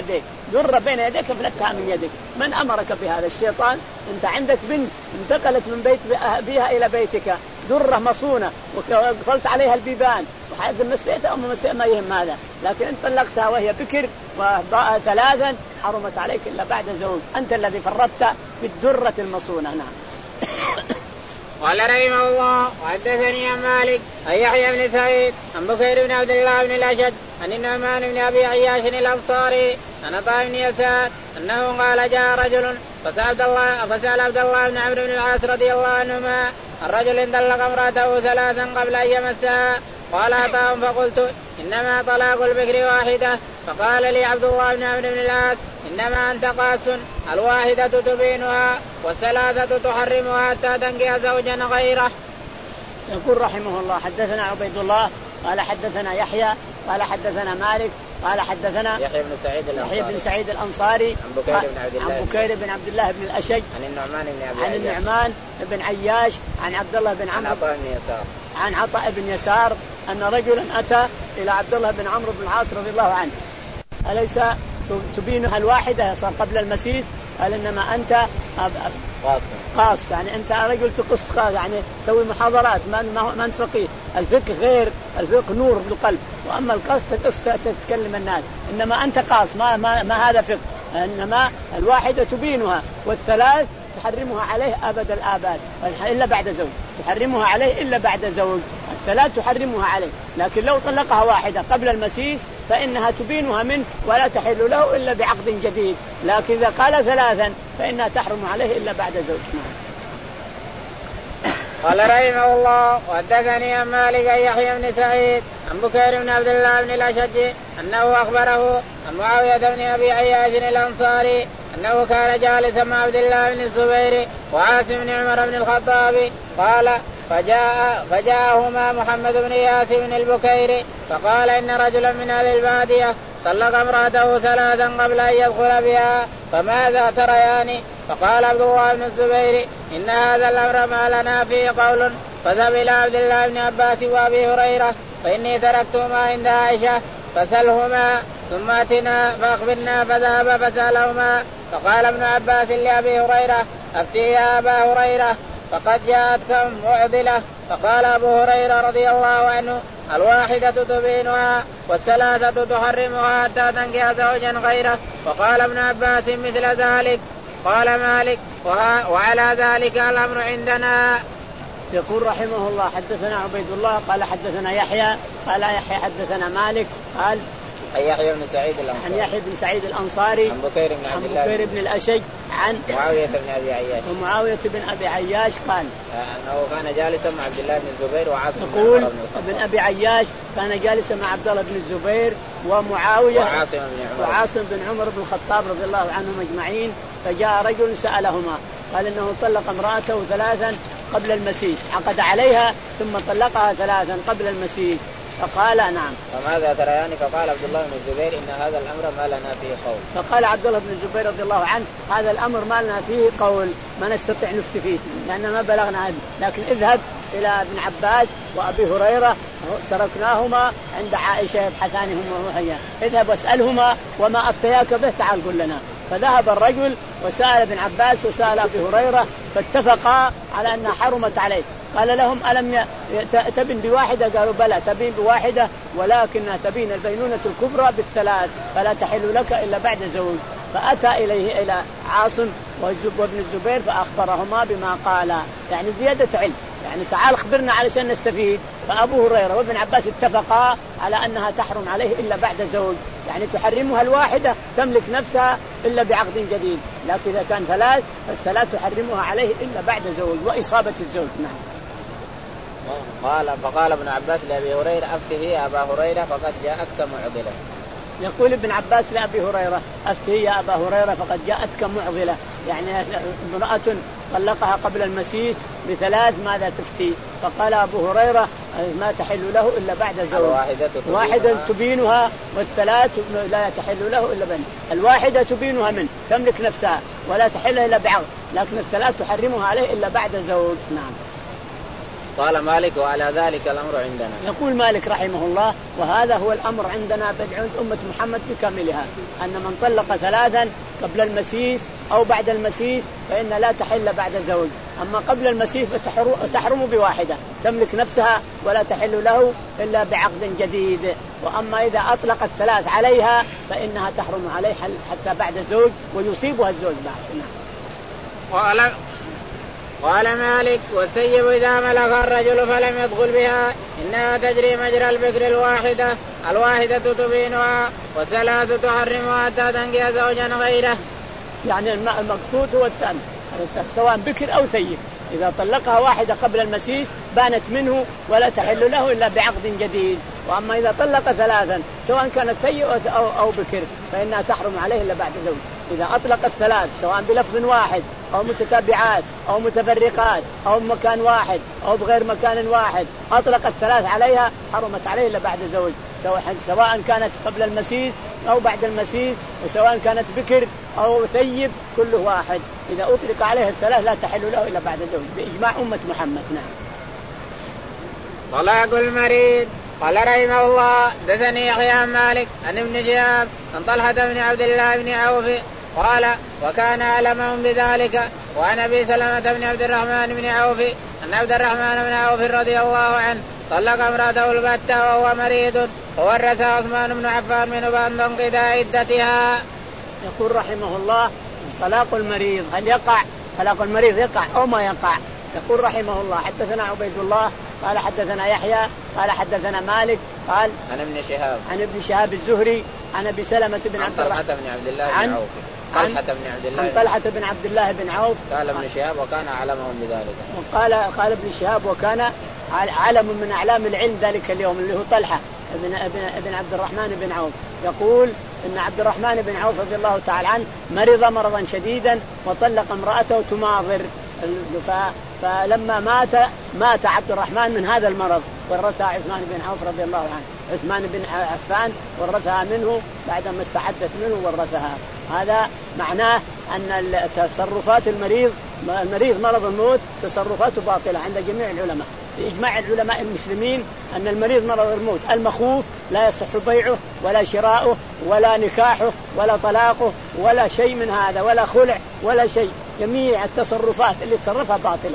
Speaker 2: درة بين يديك فلتها من يدك. من أمرك بهذا؟ الشيطان. أنت عندك بنت انتقلت من بيت بها إلى بيتك، درة مصونة وقفلت عليها البيبان وحاذا مسيتها أو مسيتها ما يهم هذا، لكن أنت طلقتها وهي بكر وضاء ثلاثا حرمت عليك إلا بعد زوج. أنت الذي فرطت بالدرة المصونة. نعم.
Speaker 1: قال رحمه الله وحدثني عن مالك عن يحيى بن سعيد عن بكير بن عبد الله بن الأشج عن النعمان بن أبي عياش الأنصاري عن عطاء بن يسار أنه قال جاء رجل فسأل الله فسأل عبد الله بن عمرو بن العاص رضي الله عنهما الرجل طلق امرأته ثلاثا قبل أن يمسها قال عطاء فقلت إنما طلاق البكر واحدة فقال لي عبد الله بن عمرو بن العاص إنما أنت قاس الواحدة تبينها والثلاثة تحرمها حتى تنكح زوجا غيره.
Speaker 2: يقول رحمه الله حدثنا عبيد الله قال حدثنا يحيى قال حدثنا مالك قال حدثنا
Speaker 1: يحيى بن سعيد الأنصاري,
Speaker 2: يحيى بن سعيد الأنصاري
Speaker 1: عن بكير بن عبد الله
Speaker 2: عن بكير بن عبد الله بن الأشج
Speaker 1: عن النعمان بن أبي
Speaker 2: عن النعمان بن عياش عن عبد الله بن عمرو
Speaker 1: عن عطاء بن يسار
Speaker 2: عن عطاء بن يسار أن رجلا أتى إلى عبد الله بن عمرو بن العاص رضي الله عنه أليس تبينها الواحدة صار قبل المسيس؟ قال إنما أنت
Speaker 1: قاص
Speaker 2: قاص يعني أنت رجل تقص يعني تسوي محاضرات ما ما أنت فقيه. الفقه غير، الفقه نور بالقلب، وأما القص تقص تتكلم الناس. إنما أنت قاص ما ما, ما هذا فقه. إنما الواحدة تبينها والثلاث تحرمها عليه أبد الآباد إلا بعد زوج، تحرمها عليه إلا بعد زوج. الثلاث تحرمها عليه، لكن لو طلقها واحدة قبل المسيس فإنها تبينها منه ولا تحل له إلا بعقد جديد، لكن إذا قال ثلاثا فإنها تحرم عليه إلا بعد زوج.
Speaker 1: قال رحمه الله وحدثني عن مالك عن يحيى بن سعيد عن بكير بن عبد الله بن الأشج أنه أخبره عن معاوية بن أبي عياش الأنصاري أنه كان جالسا مع عبد الله بن الزبير وعاصم بن عمر بن الخطاب قال فجاء فجاءهما محمد بن ياسر بن البكير فقال إن رجلا من أهل البادية طلق امرأته ثلاثا قبل أن يدخل بها فماذا تريان؟ فقال عبد الله بن الزبير إن هذا الأمر ما لنا فيه قول فذهب إلى عبد الله بن عباس وأبي هريرة فإني تركتهما عند عائشة فسلهما ثم أتنا فأخبرنا. فذهب فسألهما فقال ابن عباس لأبي هريرة أفتي يا أبا هريرة فقد جاءتكم معضلة. فقال أبو هريرة رضي الله عنه الواحدة تبينها والثلاثة تحرمها حتى تنكح زوجا غيره. وقال ابن عباس مثل ذلك. قال مالك وعلى ذلك الأمر عندنا.
Speaker 2: يقول رحمه الله حدثنا عبيد الله قال حدثنا يحيى قال يحيى حدثنا مالك قال
Speaker 1: عن يحيى بن سعيد الأنصاري
Speaker 2: عن يحيى بن سعيد الأنصاري
Speaker 1: عن بكير بن عبد الله
Speaker 2: عن بكير بن الأشج عن
Speaker 1: معاوية بن أبي عياش
Speaker 2: ومعاوية بن أبي عياش قال
Speaker 1: أنه كان جالسا مع عبد الله بن الزبير وعاصم
Speaker 2: يقول ابن أبي عياش كان جالسا مع عبد الله بن الزبير ومعاوية
Speaker 1: وعاصم بن عمر
Speaker 2: وعاصم بن عمر بن الخطاب رضي الله عنهم أجمعين. فجاء رجل سألهما قال إنه طلق امرأته ثلاثا قبل المسيس، عقد عليها ثم طلقها ثلاثا قبل المسيس. فقال نعم.
Speaker 1: فماذا تريان؟ فقال عبد الله بن الزبير إن هذا الأمر ما لنا فيه قول.
Speaker 2: فقال عبد الله بن الزبير رضي الله عنه هذا الأمر ما لنا فيه قول، ما نستطيع نفتي فيه لأن ما بلغنا هذا، لكن اذهب إلى ابن عباس وأبي هريرة تركناهما عند عائشة يبحثانهم وهي، اذهب واسألهما وما أفتياك به تعال قل لنا. فذهب الرجل وسأل ابن عباس وسأل أبي هريرة فاتفقا على أنها حرمت عليه. قال لهم ألم تبين بواحدة؟ قالوا بلى تبين بواحدة ولكنها تبين البينونة الكبرى بالثلاث فلا تحل لك إلا بعد زوج. فأتى إليه إلى عاصم وابن الزبير فأخبرهما بما قال، يعني زيادة علم، يعني تعال خبرنا علشان نستفيد. فأبو هريرة وابن عباس اتفقا على أنها تحرم عليه إلا بعد زوج، يعني تحرمها الواحدة تملك نفسها إلا بعقد جديد، لكن إذا كان ثلاث فالثلاث تحرمها عليه إلا بعد زوج وإصابة الزوج. نعم.
Speaker 1: قال فقال ابن عباس لأبي هريرة أفته يا أبا هريرة فقد جاءتك معضلة.
Speaker 2: يقول ابن عباس لأبي هريرة أفته يا أبا هريرة فقد جاءتك معضلة، يعني امرأة طلقها قبل المسيس بثلاث ماذا تفتي؟ فقال أبو هريرة ما تحل له إلا بعد زوج، واحدة تبينها والثلاث لا تحل له إلا بنت. الواحدة تبينها منه تملك نفسها ولا تحل إلا بعقد، لكن الثلاث تحرمها عليه إلا بعد زوج. نعم.
Speaker 1: قال مالك وعلى ذلك الأمر عندنا.
Speaker 2: يقول مالك رحمه الله وهذا هو الأمر عندنا عند أمة محمد بكاملها، أن من طلق ثلاثا قبل المسيس أو بعد المسيس فإن لا تحل بعد زوج، أما قبل المسيس فتحرم بواحدة تملك نفسها ولا تحل له إلا بعقد جديد، وأما إذا أطلق الثلاث عليها فإنها تحرم عليه حتى بعد زوج ويصيبها الزوج بعد.
Speaker 1: قال قال مالك والسيب إذا ملك الرجل فلم يدخل بها إنها تجري مجرى البكر الواحدة الواحدة تبينها والثلاث تحرمها حتى تنكح زوجا غيره.
Speaker 2: يعني المقصود هو الثاني سواء بكر أو ثيب، إذا طلقها واحدة قبل المسيس بانت منه ولا تحل له إلا بعقد جديد، وأما إذا طلق ثلاثا سواء كانت ثيب أو, أو بكر فإنها تحرم عليه إلا بعد زوج. إذا أطلق الثلاث سواء بلفظ واحد أو متتابعات أو متفرقات أو مكان واحد أو بغير مكان واحد أطلق الثلاث عليها حرمت عليه إلا بعد زوج، سواء كانت قبل المسيس أو بعد المسيس، وسواء كانت بكر أو ثيب كله واحد، إذا أطلق عليه الثلاث لا تحل له إلا بعد زوج بإجماع أمة محمد. نعم.
Speaker 1: طلاق المريض. قال رحمه الله دثني يحيى عن مالك عن ابن شهاب عن طلحة بن عبد الله بن عوف قال وكان أعلمهم بذلك وعن أبي سلمة بن عبد الرحمن بن عوف أن عبد الرحمن بن عوف رضي الله عنه طلق امرأته البتة وهو مريض وورثها عثمان بن عفان منه بعد انقضاء عدتها.
Speaker 2: يقول رحمه الله طلاق المريض هل يقع؟ طلاق المريض يقع أو ما يقع؟ يقول رحمه الله حدثنا عبيد الله قال حدثنا يحيى قال حدثنا مالك قال
Speaker 1: عن ابن شهاب
Speaker 2: عن ابن شهاب الزهري عن ابي سلمة بن عبد
Speaker 1: الرحمن بن عبد الله بن عوف طلحة بن عبد الله
Speaker 2: عن طلحة بن عبد الله بن عوف
Speaker 1: قال ابن شهاب وكان أعلمهم بذلك.
Speaker 2: وقال قال ابن شهاب وكان علم من أعلام العلم ذلك اليوم اللي هو طلحة ابن ابن ابن عبد الرحمن بن عوف. يقول إن عبد الرحمن بن عوف رضي الله تعالى عنه مرض مرضا شديدا وطلق امرأته تماضر، فلما مات مات عبد الرحمن من هذا المرض ورثها عثمان بن عوف رضي الله عنه، عثمان بن عفان ورثها منه بعدما استعدت منه ورثها. هذا معناه أن تصرفات المريض المريض مرض الموت تصرفاته باطلة عند جميع العلماء بإجماع العلماء المسلمين أن المريض مرض الموت المخوف لا يصح بيعه ولا شراؤه ولا نكاحه ولا طلاقه ولا شيء من هذا ولا خلع ولا شيء، جميع التصرفات اللي تصرفها باطلة.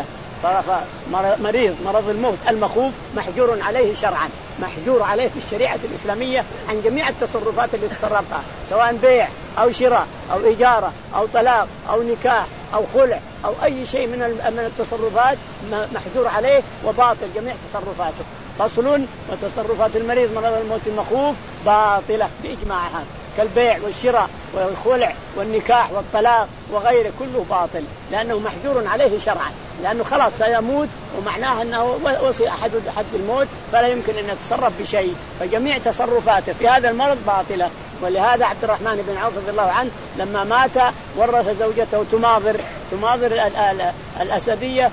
Speaker 2: مريض مرض الموت المخوف محجور عليه شرعا، محجور عليه في الشريعة الإسلامية عن جميع التصرفات اللي تصرفها سواء بيع أو شراء أو إجارة أو طلاق أو نكاح أو خلع أو أي شيء من من التصرفات محجور عليه وباطل جميع تصرفاته. فصل وتصرفات المريض مرض الموت المخوف باطلة بإجماعها كالبيع والشراء والخلع والنكاح والطلاق وغيره كله باطل لأنه محجور عليه شرعا، لأنه خلاص سيموت ومعناه أنه وصل أحد حد الموت فلا يمكن أن يتصرف بشيء، فجميع تصرفاته في هذا المرض باطلة. ولهذا عبد الرحمن بن عوف رضي الله عنه لما مات ورث زوجته تماضر تماضر الأسدية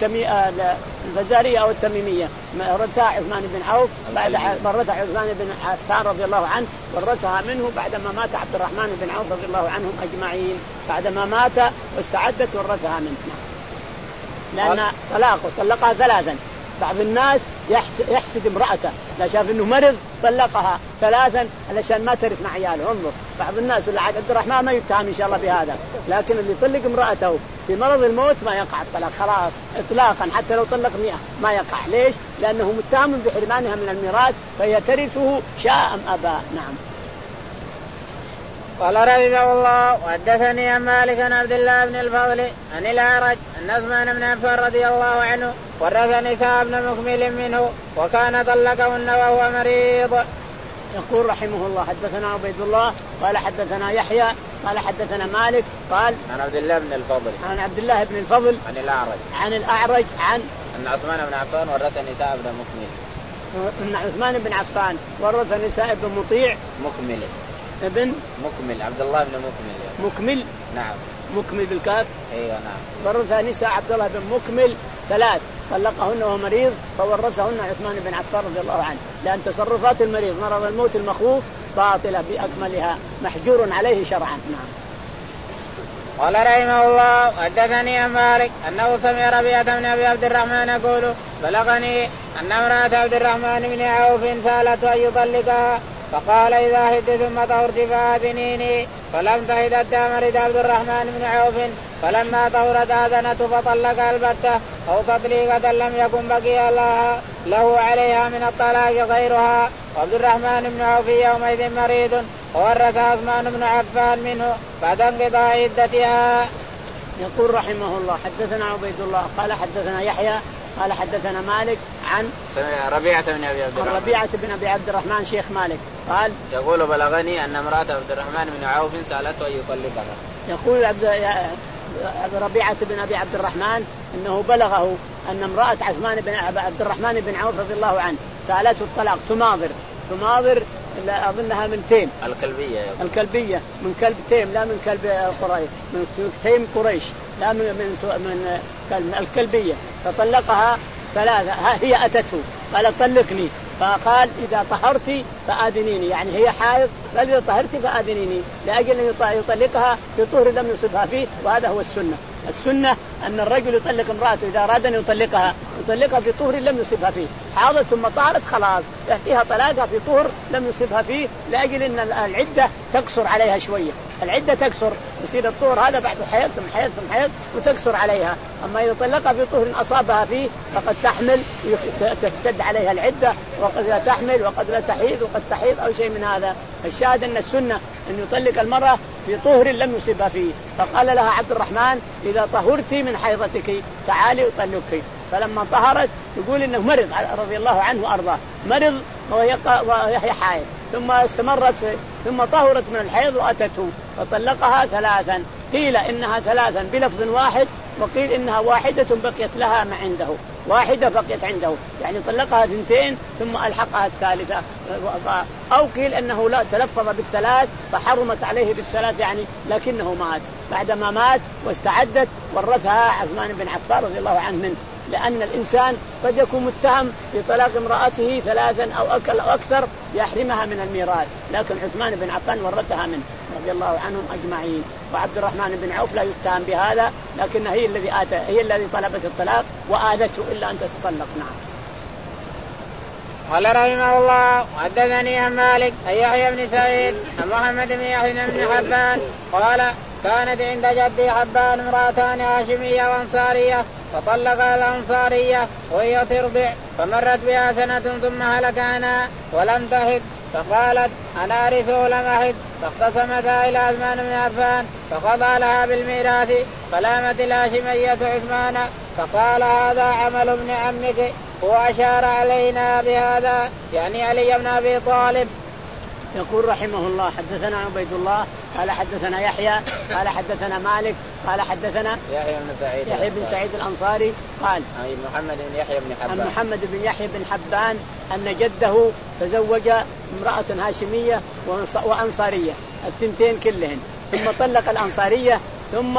Speaker 2: الفزارية أو التميمية، ورثها عثمان بن عوف بعد ورثها عثمان بن عفان رضي الله عنه ورثها منه بعدما مات عبد الرحمن بن عوف رضي الله عنهم أجمعين، بعدما مات واستعدت ورثها منه لأن طلاقه طلقها ثلاثا. بعض الناس يحسد امرأته لا شاف انه مرض طلقها ثلاثا علشان ما ترث مع عياله. انظر بعض الناس اللي عبد الرحمن ما يتهم ان شاء الله بهذا، لكن اللي يطلق امرأته في مرض الموت ما يقع الطلاق خلاص اطلاقا، حتى لو طلق مئة ما يقع. ليش؟ لانه متهم بحرمانها من الميراث فهي ترثه شاء ام ابى. نعم.
Speaker 1: قال رحمه الله وحدثني عن مالك عن عبد الله بن الفضل عن الأعرج أن عثمان بن عفان رضي الله عنه ورث نساء ابن مكمل منه وكان طلقهن وهو مريض.
Speaker 2: يقول رحمه الله حدثنا عبيد الله قال حدثنا يحيى قال حدثنا مالك قال
Speaker 1: عن عبد الله بن الفضل
Speaker 2: عن عبد الله بن الفضل
Speaker 1: عن الأعرج
Speaker 2: عن الأعرج عن
Speaker 1: أن عثمان بن عفان ورث نساء ابن مكمل
Speaker 2: أن عثمان بن عفان ورث نساء ابن مطيع
Speaker 1: مكمل
Speaker 2: ابن
Speaker 1: مكمل عبد الله بن مكمل يعني.
Speaker 2: مكمل
Speaker 1: نعم
Speaker 2: مكمل بالكاف
Speaker 1: ايوه نعم.
Speaker 2: ورث نساء عبد الله بن مكمل ثلاث طلقهن وهو مريض فورثهن عثمان بن عفان رضي الله عنه، لأن تصرفات المريض مرض الموت المخوف باطلة بأكملها محجور عليه شرعا. نعم.
Speaker 1: قال رحمه الله حدثني عن مالك أنه سمع ربيعة بن أبي عبد الرحمن يقول بلغني أن امرأة عبد الرحمن بن عوف سألت أن يطلقها فقال إذا حدت ثم طهرت فآذنيني فلم تحد حتى مرض عبد الرحمن بن عوف فلما طهرت آذنته فطلق البتة أو تطليقة لم يكن بقي لها له عليها من الطلاق غيرها. وعبد الرحمن بن عوف يومئذ مريض وورث عثمان بن عفان منه بعد انقضاء عدتها.
Speaker 2: يقول رحمه الله حدثنا عبيد الله قال حدثنا يحيى قال حدثنا مالك عن
Speaker 1: ربيعة بن أبي عبد الرحمن
Speaker 2: ربيعة بن أبي عبد الرحمن شيخ مالك قال
Speaker 1: يقول بلغني أن امرأة عبد الرحمن بن عوف سألته أن يطلقها.
Speaker 2: يقول عبد ربيعة بن أبي عبد الرحمن إنه بلغه أن امرأة عثمان بن عبد الرحمن بن عوف رضي الله عنه سألته الطلاق تماضر تماضر أظنها من تيم
Speaker 1: الكلبية
Speaker 2: الكلبية من كلب تيم لا من كلب قريش من تيم قريش لا من من من الكلبية فطلقها ثلاثة هي أتته قال طلقني فقال إذا طهرتي فآذنيني يعني هي حائض فإذا طهرتي فآذنيني لأجل أن يطلقها في طهر لم يصبها فيه وهذا هو السنة. السنة أن الرجل يطلق امرأته إذا أراد أن يطلقها يطلقها في طهر لم يصبها فيه حاضت ثم طهرت خلاص يأتيها طلاقها في طهر لم يصبها فيه لأجل أن العدة تقصر عليها شوية العدة تقصر يصير الطهر هذا بعد حيض ثم حيض ثم حيض وتقصر عليها. أما إذا طلقها في طهر أصابها فيه فقد تحمل تشتد عليها العدة وقد لا تحمل وقد لا تحيض وقد تحيض أو شيء من هذا. الشاهد أن السنة أن يطلق المرأة في طهر لم يصبها فيه. فقال لها عبد الرحمن إذا طهرتي من حيضتك تعالي أطلقك. فلما طهرت تقول إنه مرض رضي الله عنه وأرضاه مرض وهي حائض ثم استمرت ثم طهرت من الحيض وأتته فطلقها ثلاثا قيل إنها ثلاثا بلفظ واحد وقيل إنها واحدة بقيت لها ما عنده واحدة بقيت عنده يعني طلقها اثنتين ثم ألحقها الثالثة أو قيل أنه لا تلفظ بالثلاث فحرمت عليه بالثلاث يعني لكنه مات بعدما مات واستعدت ورثها عثمان بن عفان رضي الله عنه منه. لأن الإنسان قد يكون متهم بطلاق امرأته ثلاثا أو أكل أو أكثر يحرمها من الميراث لكن عثمان بن عفان ورثها منه رضي الله عنهم أجمعين. وعبد الرحمن بن عوف لا يتهم بهذا لكن هي الذي آتى هي الذي طلبت الطلاق وآذته إلا أن تتطلق. نعم.
Speaker 1: قال رحمه الله حدثني عن مالك أن يحيى بن سعيد عن محمد بن يحيى بن حبان قال كانت عند جدي حبان امرأتان هاشمية وأنصارية فطلقها الأنصارية وهي ترضع فمرت بها سنة ثم هلك عنها ولم تحد فقالت أنا أرثه لم أحد فاختصمتها إلى عثمان بن عفان فقضى لها بالميراث فلامت الهاشمية عثمان فقال هذا عمل ابن عمك هو أشار علينا بهذا يعني علي بن أبي طالب.
Speaker 2: يقول رحمه الله حدثنا عبيد الله قال حدثنا يحيى قال حدثنا مالك قال حدثنا
Speaker 1: يحيى بن سعيد
Speaker 2: يحيى بن سعيد الأنصاري قال
Speaker 1: أي محمد بن يحيى بن حبان
Speaker 2: عن محمد بن يحيى بن حبان أن جده تزوج امرأة هاشمية وأنصارية الثنتين كلهن ثم طلق الأنصارية ثم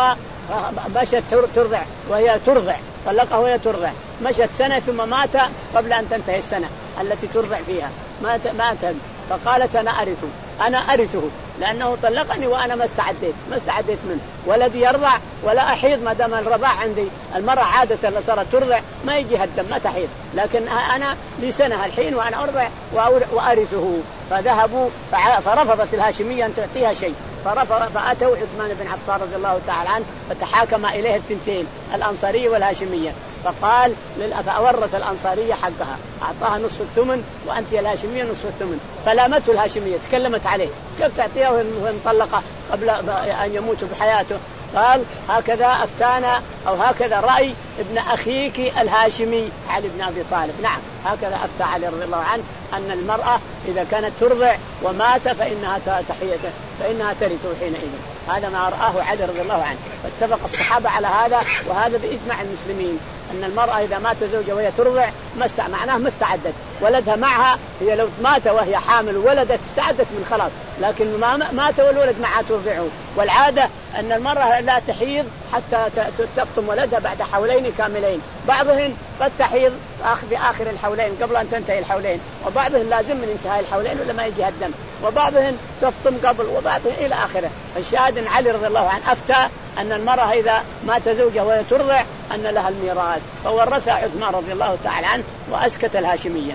Speaker 2: مشت ترضع وهي ترضع طلقها وهي ترضع مشت سنة ثم مات قبل أن تنتهي السنة التي ترضع فيها مات مات فقالت أنا أرثه أنا أرثه لأنه طلقني وأنا ما استعديت ما استعديت منه ولدي يرضع ولا أحيض ما دام الرضاع عندي. المرأة عادة اللي صارت ترضع ما يجيها الدم ما تحيض لكن أنا لي سنة الحين وأنا أرضع وأرثه. فذهبوا فرفضت الهاشمية أن تعطيها شيء فرفض فأتوا عثمان بن عفان رضي الله تعالى عنه فتحاكم إليه الثنتين الأنصارية والهاشمية فقال فأورث الأنصارية حقها أعطاها نصف الثمن وأنت يا الهاشمية نصف الثمن. فلامته الهاشمية تكلمت عليه كيف تعطيها وهي مطلقة قبل أن يموت بحياته. قال هكذا أفتانا أو هكذا رأي ابن أخيك الهاشمي علي بن أبي طالب. نعم هكذا أفتى علي رضي الله عنه أن المرأة إذا كانت ترضع ومات فإنها تحيته فإنها ترثه حينئذ. هذا ما رآه علي رضي الله عنه فاتفق الصحابة على هذا وهذا بإجماع المسلمين أن المرأة إذا مات زوجها وهي ترضع ما معناه ما استعدت ولدها معها هي لو مات وهي حامل ولدت استعدت من خلاص لكن ما مات والولد معها ترضعه. والعادة أن المرأة لا تحيض حتى تفطم ولدها بعد حولين كاملين. بعضهن قد تحيض في آخر الحولين قبل أن تنتهي الحولين، وبعضهن لازم من انتهاء الحولين ولا ما يجي الدم، وبعضهن تفطم قبل، وبعضهن إلى آخره. الشاهد أن علي رضي الله عنه أفتى أن المرأة إذا مات زوجها وهي ترضع أن لها الميراث، فورثها عثمان رضي الله تعالى عنه وأسكت الهاشمية.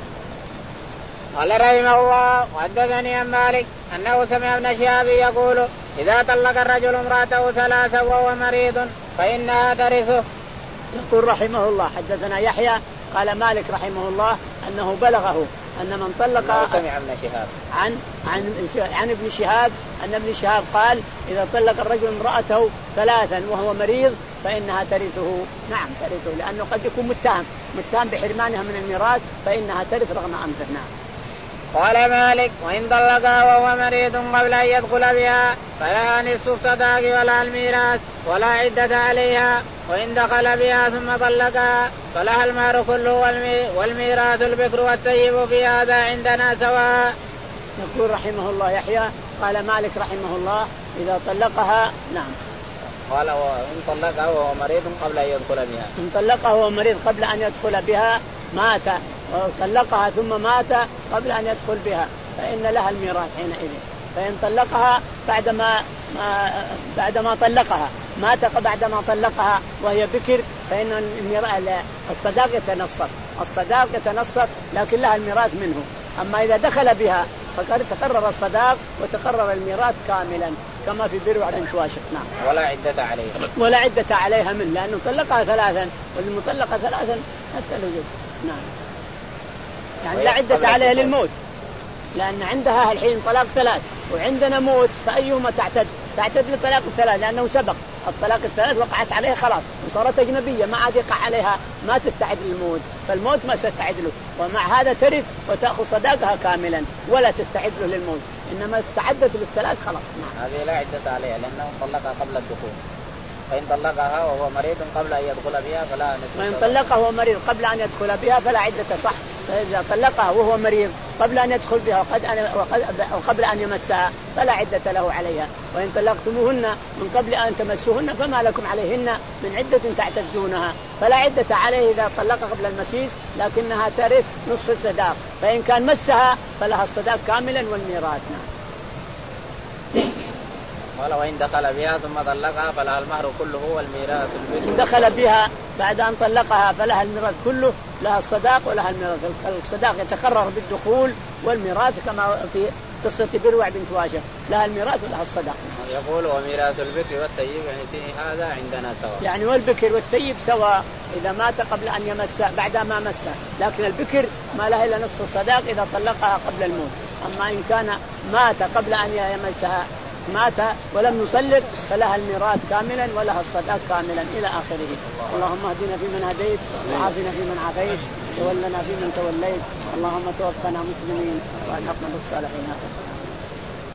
Speaker 1: قال رحمه الله وحدثني عن مالك أنه سمع ابن شهاب يقول إذا طلق الرجل امرأته ثلاثا وهو مريض فإنها ترثه.
Speaker 2: يقول رحمه الله حدثنا يحيى قال مالك رحمه الله أنه بلغه أن من طلق
Speaker 1: سمع ابن شهاب
Speaker 2: عن عن عن ابن شهاب أن ابن شهاب قال إذا طلق الرجل امرأته ثلاثا وهو مريض فإنها ترثه. نعم ترثه، لأنه قد يكون متهم متهم بحرمانها من الميراث فإنها ترث رغم أنفه. نعم.
Speaker 1: قال مالك وإن طلقها وهو مريض قبل أن يدخل بها فلا نصف الصداق ولا الميراث ولا عدة عليها، وإن دخل بها ثم طلقها فلها المهر كله والميراث البكر والثيب، في هذا عندنا سواء.
Speaker 2: يقول رحمه الله يحيى قال مالك رحمه الله إذا طلقها. نعم.
Speaker 1: قال وإن طلقها وهو مريض قبل أن يدخل بها
Speaker 2: إن طلقها وهو مريض قبل أن يدخل بها مات وطلقها ثم مات قبل أن يدخل بها فإن لها الميراث حينئذ. فإن طلقها بعدما ما بعدما طلقها مات بعدما طلقها وهي بكر فإن الميراث الصداق يتنصف الصداق يتنصف لكن لها الميراث منه. أما إذا دخل بها فقد تقرر الصداق وتقرر الميراث كاملا كما في بروع بنت واشق. نعم.
Speaker 1: ولا عدة عليها
Speaker 2: ولا عدة عليها منه لأنه طلقها ثلاثا والمطلقة ثلاثا حتى الوجود. نعم. يعني لا عدة عليها للموت، لأن عندها الحين طلاق ثلاث وعندنا موت، فأيهما تعتد؟ تعتد لطلاق الثلاث لأنه سبق الطلاق الثلاث وقعت عليها خلاص وصارت أجنبية ما عاد يقع عليها ما تستعد للموت، فالموت ما تستعد له، ومع هذا ترث وتأخذ صداقها كاملا ولا تستعد له للموت، إنما استعدت للثلاث خلاص. نعم.
Speaker 1: هذه لا عدة عليها لأنه طلقها قبل الدخول. فإن طلقها وهو مريض قبل أن يدخل بها فلا نصف.
Speaker 2: وإن طلقها وهو مريض قبل أن يدخل بها فلا عدة. صح. فإذا طلقها وهو مريض قبل أن يدخل بها وقد أن وقبل أن يمسها فلا عدة له عليها. وإن طلقتموهن من قبل أن تمسوهن فما لكم عليهن من عدة تعتدونها، فلا عدة عليه إذا طلق قبل المسيس، لكنها ترث نصف الصداق، فإن كان مسها فلها الصداق كاملا والميراث. نعم.
Speaker 1: قال وإن دخل بها ثم طلقها فلها المهر كله والميراث البكر.
Speaker 2: إن دخل بها بعد أن طلقها فلها الميراث كله، لها الصداق ولها الميراث. الصداق يتقرر بالدخول والميراث كما في قصة بروع بنت واشق، لها الميراث ولها الصداق.
Speaker 1: يقول وميراث البكر والثيب يعني هذا عندنا سواء.
Speaker 2: يعني والبكر والثيب سواء إذا مات قبل أن يمس بعد ما مسها، لكن البكر ما لها إلا نصف الصداق إذا طلقها قبل الموت. أما إن كان مات قبل أن يمسها مات ولم يطلق فلها الميراث كاملا ولها الصداق كاملا إلى آخره. اللهم اهدنا فيمن هديت وعافنا فيمن عافيت وتولنا فيمن توليت، اللهم توفنا مسلمين وألحقنا بالصالحين.